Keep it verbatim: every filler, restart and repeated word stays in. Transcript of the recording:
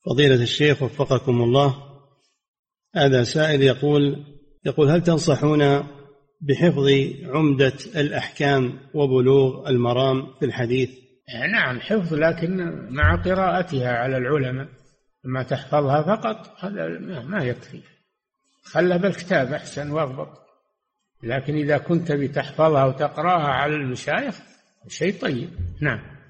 فضيلة الشيخ وفقكم الله، هذا سائل يقول يقول هل تنصحون بحفظ عمدة الأحكام وبلوغ المرام في الحديث؟ نعم حفظ، لكن مع قراءتها على العلماء. لما تحفظها فقط هذا ما يكفي، خلها بالكتاب أحسن واضبط. لكن إذا كنت بتحفظها وتقرأها على المشايخ شيء طيب. نعم.